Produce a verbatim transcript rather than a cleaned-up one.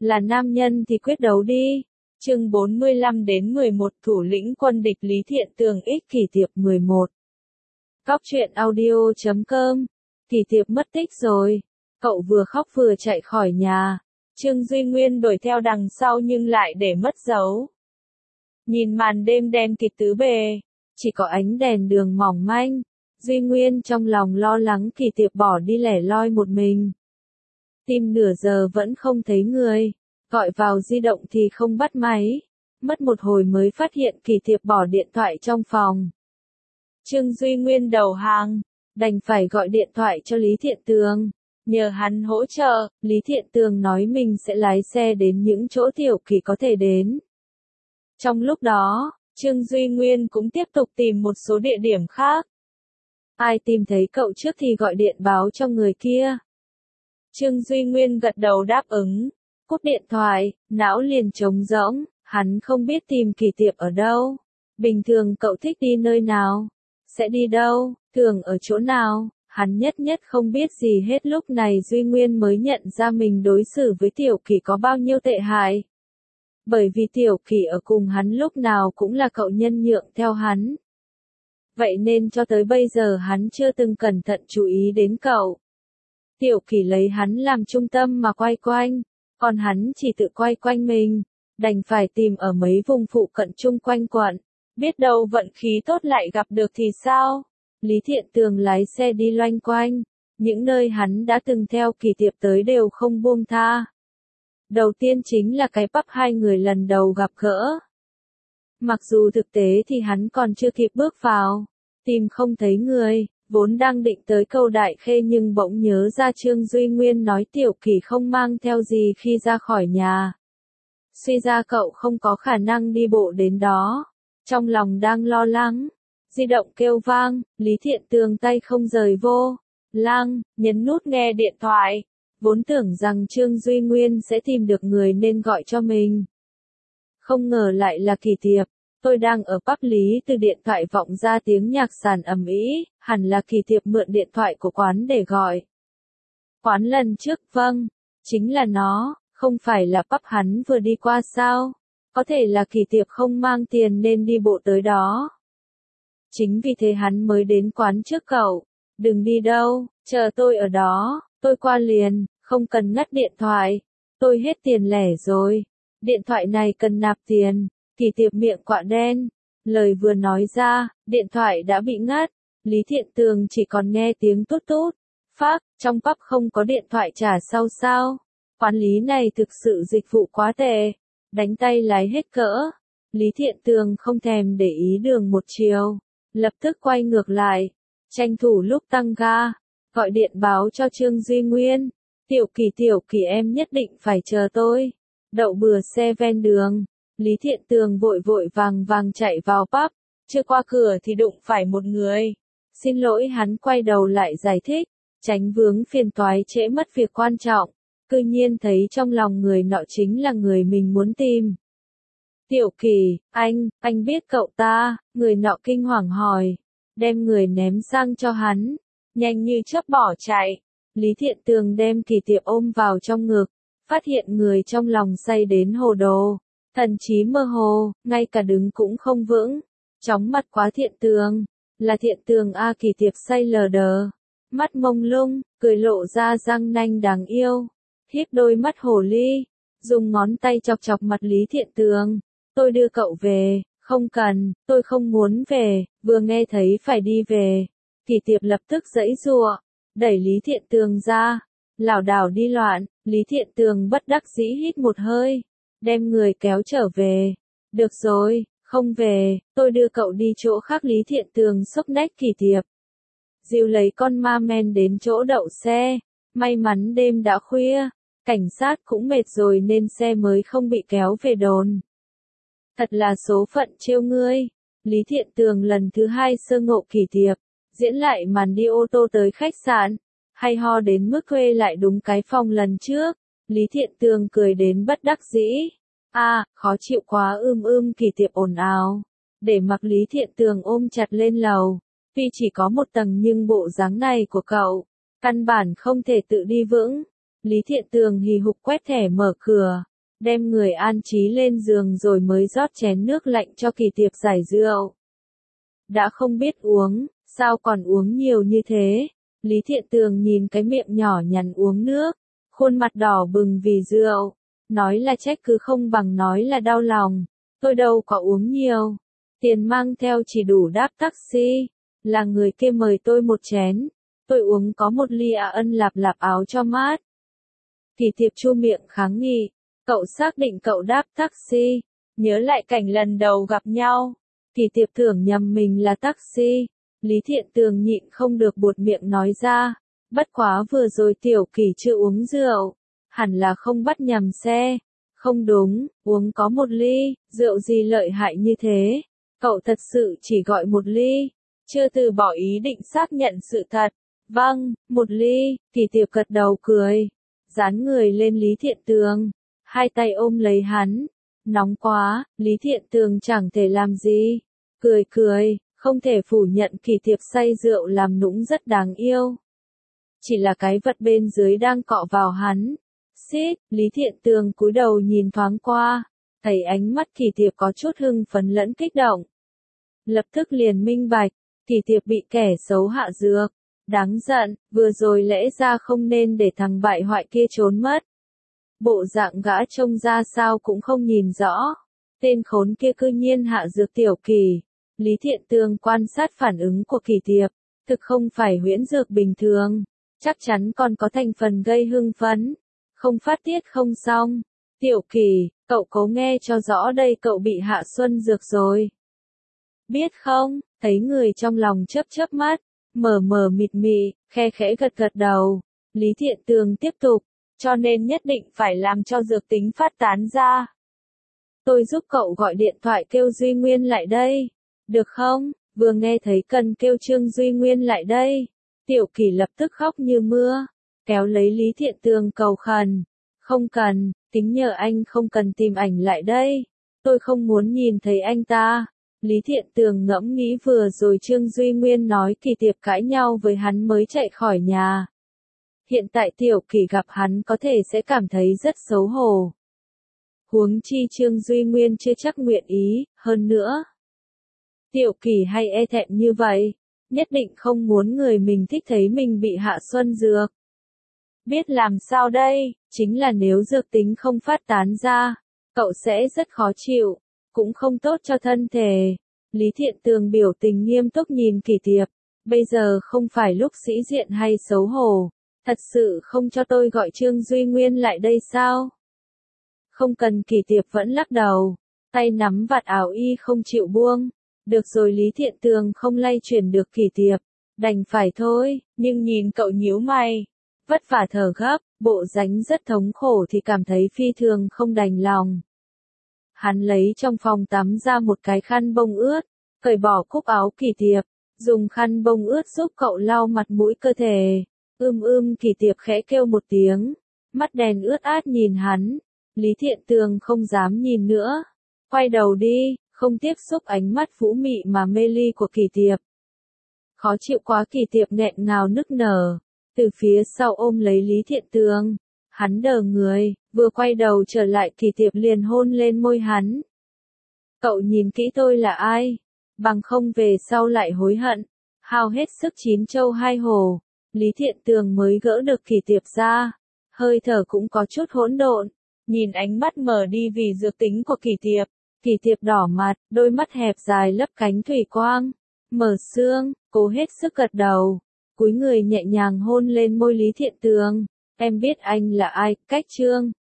là nam nhân thì quyết đấu đi. Chương bốn mươi lăm đến mười một Thủ lĩnh quân địch Lý Thiện Tường ích kỷ tiệp mười một. Cóc truyện audio chấm com. Kỷ tiệp mất tích rồi. Cậu vừa khóc vừa chạy khỏi nhà. Trương Duy Nguyên đuổi theo đằng sau nhưng lại để mất dấu. Nhìn màn đêm đen kịt tứ bề, chỉ có ánh đèn đường mỏng manh. Duy Nguyên trong lòng lo lắng Kỷ tiệp bỏ đi lẻ loi một mình. Tìm nửa giờ vẫn không thấy người. Gọi vào di động thì không bắt máy. Mất một hồi mới phát hiện Kỷ tiệp bỏ điện thoại trong phòng. Trương Duy Nguyên đầu hàng, đành phải gọi điện thoại cho Lý Thiện Tường. Nhờ hắn hỗ trợ, Lý Thiện Tường nói mình sẽ lái xe đến những chỗ Tiểu Kỷ có thể đến. Trong lúc đó, Trương Duy Nguyên cũng tiếp tục tìm một số địa điểm khác. Ai tìm thấy cậu trước thì gọi điện báo cho người kia. Trương Duy Nguyên gật đầu đáp ứng. Cúp điện thoại, não liền trống rỗng, hắn không biết tìm Kỷ tiệp ở đâu. Bình thường cậu thích đi nơi nào? Sẽ đi đâu? Thường ở chỗ nào? Hắn nhất nhất không biết gì hết. Lúc này Duy Nguyên mới nhận ra mình đối xử với Tiểu Kỷ có bao nhiêu tệ hại. Bởi vì Tiểu Kỷ ở cùng hắn lúc nào cũng là cậu nhân nhượng theo hắn. Vậy nên cho tới bây giờ hắn chưa từng cẩn thận chú ý đến cậu. Tiểu Kỷ lấy hắn làm trung tâm mà quay quanh, còn hắn chỉ tự quay quanh mình, đành phải tìm ở mấy vùng phụ cận chung quanh quận. Biết đâu vận khí tốt lại gặp được thì sao? Lý Thiện Tường lái xe đi loanh quanh, những nơi hắn đã từng theo Kỷ tiệp tới đều không buông tha. Đầu tiên chính là cái pub hai người lần đầu gặp gỡ. Mặc dù thực tế thì hắn còn chưa kịp bước vào, tìm không thấy người, vốn đang định tới Câu Đại Khê nhưng bỗng nhớ ra Trương Duy Nguyên nói Tiểu Kỷ không mang theo gì khi ra khỏi nhà. Suy ra cậu không có khả năng đi bộ đến đó. Trong lòng đang lo lắng, di động kêu vang, Lý Thiện Tường tay không rời vô lăng, nhấn nút nghe điện thoại. Vốn tưởng rằng Trương Duy Nguyên sẽ tìm được người nên gọi cho mình. Không ngờ lại là Kỷ tiệp. Tôi đang ở pub. Lý từ điện thoại vọng ra tiếng nhạc sàn ầm ĩ, hẳn là Kỷ tiệp mượn điện thoại của quán để gọi. Quán lần trước, vâng, chính là nó, không phải là pub hắn vừa đi qua sao? Có thể là Kỷ tiệp không mang tiền nên đi bộ tới đó. Chính vì thế hắn mới đến quán trước cậu. Đừng đi đâu, chờ tôi ở đó, tôi qua liền, không cần ngắt điện thoại. Tôi hết tiền lẻ rồi. Điện thoại này cần nạp tiền. Kỷ tiệp miệng quạ đen. Lời vừa nói ra, điện thoại đã bị ngắt. Lý Thiện Tường chỉ còn nghe tiếng tút tút. Phác, trong pub không có điện thoại trả sau sao? Quán Lý này thực sự dịch vụ quá tệ. Đánh tay lái hết cỡ. Lý Thiện Tường không thèm để ý đường một chiều. Lập tức quay ngược lại. Tranh thủ lúc tăng ga. Gọi điện báo cho Trương Duy Nguyên. Tiểu Kỷ Tiểu Kỷ em nhất định phải chờ tôi. Đậu bừa xe ven đường. Lý Thiện Tường vội vội vàng vàng chạy vào pub. Chưa qua cửa thì đụng phải một người. Xin lỗi hắn quay đầu lại giải thích. Tránh vướng phiền toái trễ mất việc quan trọng. Cư nhiên thấy trong lòng người nọ chính là người mình muốn tìm. Tiểu Kỷ, anh, anh biết cậu ta, người nọ kinh hoàng hỏi. Đem người ném sang cho hắn. Nhanh như chớp bỏ chạy. Lý Thiện Tường đem Kỷ tiệp ôm vào trong ngực. Phát hiện người trong lòng say đến hồ đồ. Thần trí mơ hồ, ngay cả đứng cũng không vững. Chóng mặt quá Thiện Tường. Là Thiện Tường a. Kỷ tiệp say lờ đờ. Mắt mông lung, cười lộ ra răng nanh đáng yêu. Híp đôi mắt hồ ly. Dùng ngón tay chọc chọc mặt Lý Thiện Tường. Tôi đưa cậu về. Không cần, tôi không muốn về. Vừa nghe thấy phải đi về. Kỷ tiệp lập tức giãy giụa. Đẩy Lý Thiện Tường ra. Lảo đảo đi loạn. Lý Thiện Tường bất đắc dĩ hít một hơi. Đem người kéo trở về. Được rồi, không về, tôi đưa cậu đi chỗ khác. Lý Thiện Tường xốc nách Kỷ tiệp. Dìu lấy con ma men đến chỗ đậu xe. May mắn đêm đã khuya. Cảnh sát cũng mệt rồi nên xe mới không bị kéo về đồn. Thật là số phận trêu ngươi. Lý Thiện Tường lần thứ hai sơ ngộ Kỷ tiệp. Diễn lại màn đi ô tô tới khách sạn. Hay ho đến mức thuê lại đúng cái phòng lần trước. Lý Thiện Tường cười đến bất đắc dĩ. A, à, khó chịu quá ưm ưm. Kỷ tiệp ồn ào. Để mặc Lý Thiện Tường ôm chặt lên lầu. Tuy chỉ có một tầng nhưng bộ dáng này của cậu, căn bản không thể tự đi vững. Lý Thiện Tường hì hục quét thẻ mở cửa. đem người an trí lên giường rồi mới rót chén nước lạnh cho Kỳ Tiệp giải rượu. Đã không biết uống, sao còn uống nhiều như thế? Lý Thiện Tường nhìn cái miệng nhỏ nhắn uống nước, khuôn mặt đỏ bừng vì rượu, nói là trách cứ không bằng nói là đau lòng, tôi đâu có uống nhiều, tiền mang theo chỉ đủ đáp taxi, là người kia mời tôi một chén, tôi uống có một ly à ân lạp lạp áo cho mát. Kỳ Tiệp chu miệng kháng nghị, cậu xác định cậu đáp taxi, nhớ lại cảnh lần đầu gặp nhau, Kỳ Tiệp tưởng nhầm mình là taxi. Lý Thiện Tường nhịn không được buột miệng nói ra, bất quá vừa rồi Tiểu Kỳ chưa uống rượu, hẳn là không bắt nhầm xe, không đúng, uống có một ly, rượu gì lợi hại như thế, cậu thật sự chỉ gọi một ly, chưa từ bỏ ý định xác nhận sự thật, vâng, một ly, Kỳ Tiệp gật đầu cười, dán người lên Lý Thiện Tường, hai tay ôm lấy hắn, nóng quá, Lý Thiện Tường chẳng thể làm gì, cười cười. Không thể phủ nhận Kỳ Tiệp say rượu làm nũng rất đáng yêu. Chỉ là cái vật bên dưới đang cọ vào hắn. Xít, Lý Thiện Tường cúi đầu nhìn thoáng qua, thấy ánh mắt Kỳ Tiệp có chút hưng phấn lẫn kích động. Lập tức liền minh bạch, Kỳ Tiệp bị kẻ xấu hạ dược. Đáng giận, vừa rồi lẽ ra không nên để thằng bại hoại kia trốn mất. Bộ dạng gã trông ra sao cũng không nhìn rõ. Tên khốn kia cư nhiên hạ dược Tiểu Kỳ. Lý Thiện Tường quan sát phản ứng của Kỳ Tiệp, thực không phải huyễn dược bình thường, chắc chắn còn có thành phần gây hưng phấn, không phát tiết không xong. Tiểu Kỳ, cậu cố nghe cho rõ đây, cậu bị hạ xuân dược rồi. Biết không, thấy người trong lòng chớp chớp mắt, mờ mờ mịt mị, khe khẽ gật gật đầu. Lý Thiện Tường tiếp tục, cho nên nhất định phải làm cho dược tính phát tán ra. Tôi giúp cậu gọi điện thoại kêu Duy Nguyên lại đây. Được không? Vừa nghe thấy cần kêu Trương Duy Nguyên lại đây. Tiểu Kỳ lập tức khóc như mưa, kéo lấy Lý Thiện Tường cầu khẩn. Không cần, kính nhờ anh không cần tìm ảnh lại đây. Tôi không muốn nhìn thấy anh ta. Lý Thiện Tường ngẫm nghĩ vừa rồi Trương Duy Nguyên nói Kỳ Tiệp cãi nhau với hắn mới chạy khỏi nhà. Hiện tại Tiểu Kỳ gặp hắn có thể sẽ cảm thấy rất xấu hổ. Huống chi Trương Duy Nguyên chưa chắc nguyện ý, hơn nữa. Tiểu Kỳ hay e thẹn như vậy, nhất định không muốn người mình thích thấy mình bị hạ xuân dược. Biết làm sao đây, chính là nếu dược tính không phát tán ra, cậu sẽ rất khó chịu, cũng không tốt cho thân thể. Lý Thiện Tường biểu tình nghiêm túc nhìn Kỳ Tiệp, bây giờ không phải lúc sĩ diện hay xấu hổ, thật sự không cho tôi gọi Trương Duy Nguyên lại đây sao? Không cần. Kỳ Tiệp vẫn lắc đầu, tay nắm vạt áo y không chịu buông. Được rồi, Lý Thiện Tường không lay chuyển được Kỳ Tiệp, đành phải thôi, nhưng nhìn cậu nhíu mày, vất vả thở gấp, bộ dáng rất thống khổ thì cảm thấy phi thường không đành lòng. Hắn lấy trong phòng tắm ra một cái khăn bông ướt, cởi bỏ cúc áo Kỳ Tiệp, dùng khăn bông ướt giúp cậu lau mặt mũi cơ thể. Ưm ưm, Kỳ Tiệp khẽ kêu một tiếng, mắt đèn ướt át nhìn hắn. Lý Thiện Tường không dám nhìn nữa, quay đầu đi, không tiếp xúc ánh mắt vũ mị mà mê ly của Kỳ Tiệp. Khó chịu quá, Kỳ Tiệp nghẹn ngào nức nở, từ phía sau ôm lấy Lý Thiện Tường, hắn đờ người, vừa quay đầu trở lại Kỳ Tiệp liền hôn lên môi hắn. Cậu nhìn kỹ tôi là ai, bằng không về sau lại hối hận, hao hết sức chín châu hai hổ. Lý Thiện Tường mới gỡ được Kỳ Tiệp ra, hơi thở cũng có chút hỗn độn, nhìn ánh mắt mờ đi vì dược tính của Kỳ Tiệp. Kỳ Tiệp đỏ mặt, đôi mắt hẹp dài lấp cánh thủy quang, mở xương, cố hết sức gật đầu, cúi người nhẹ nhàng hôn lên môi Lý Thiện Tường. Em biết anh là ai, cách Trương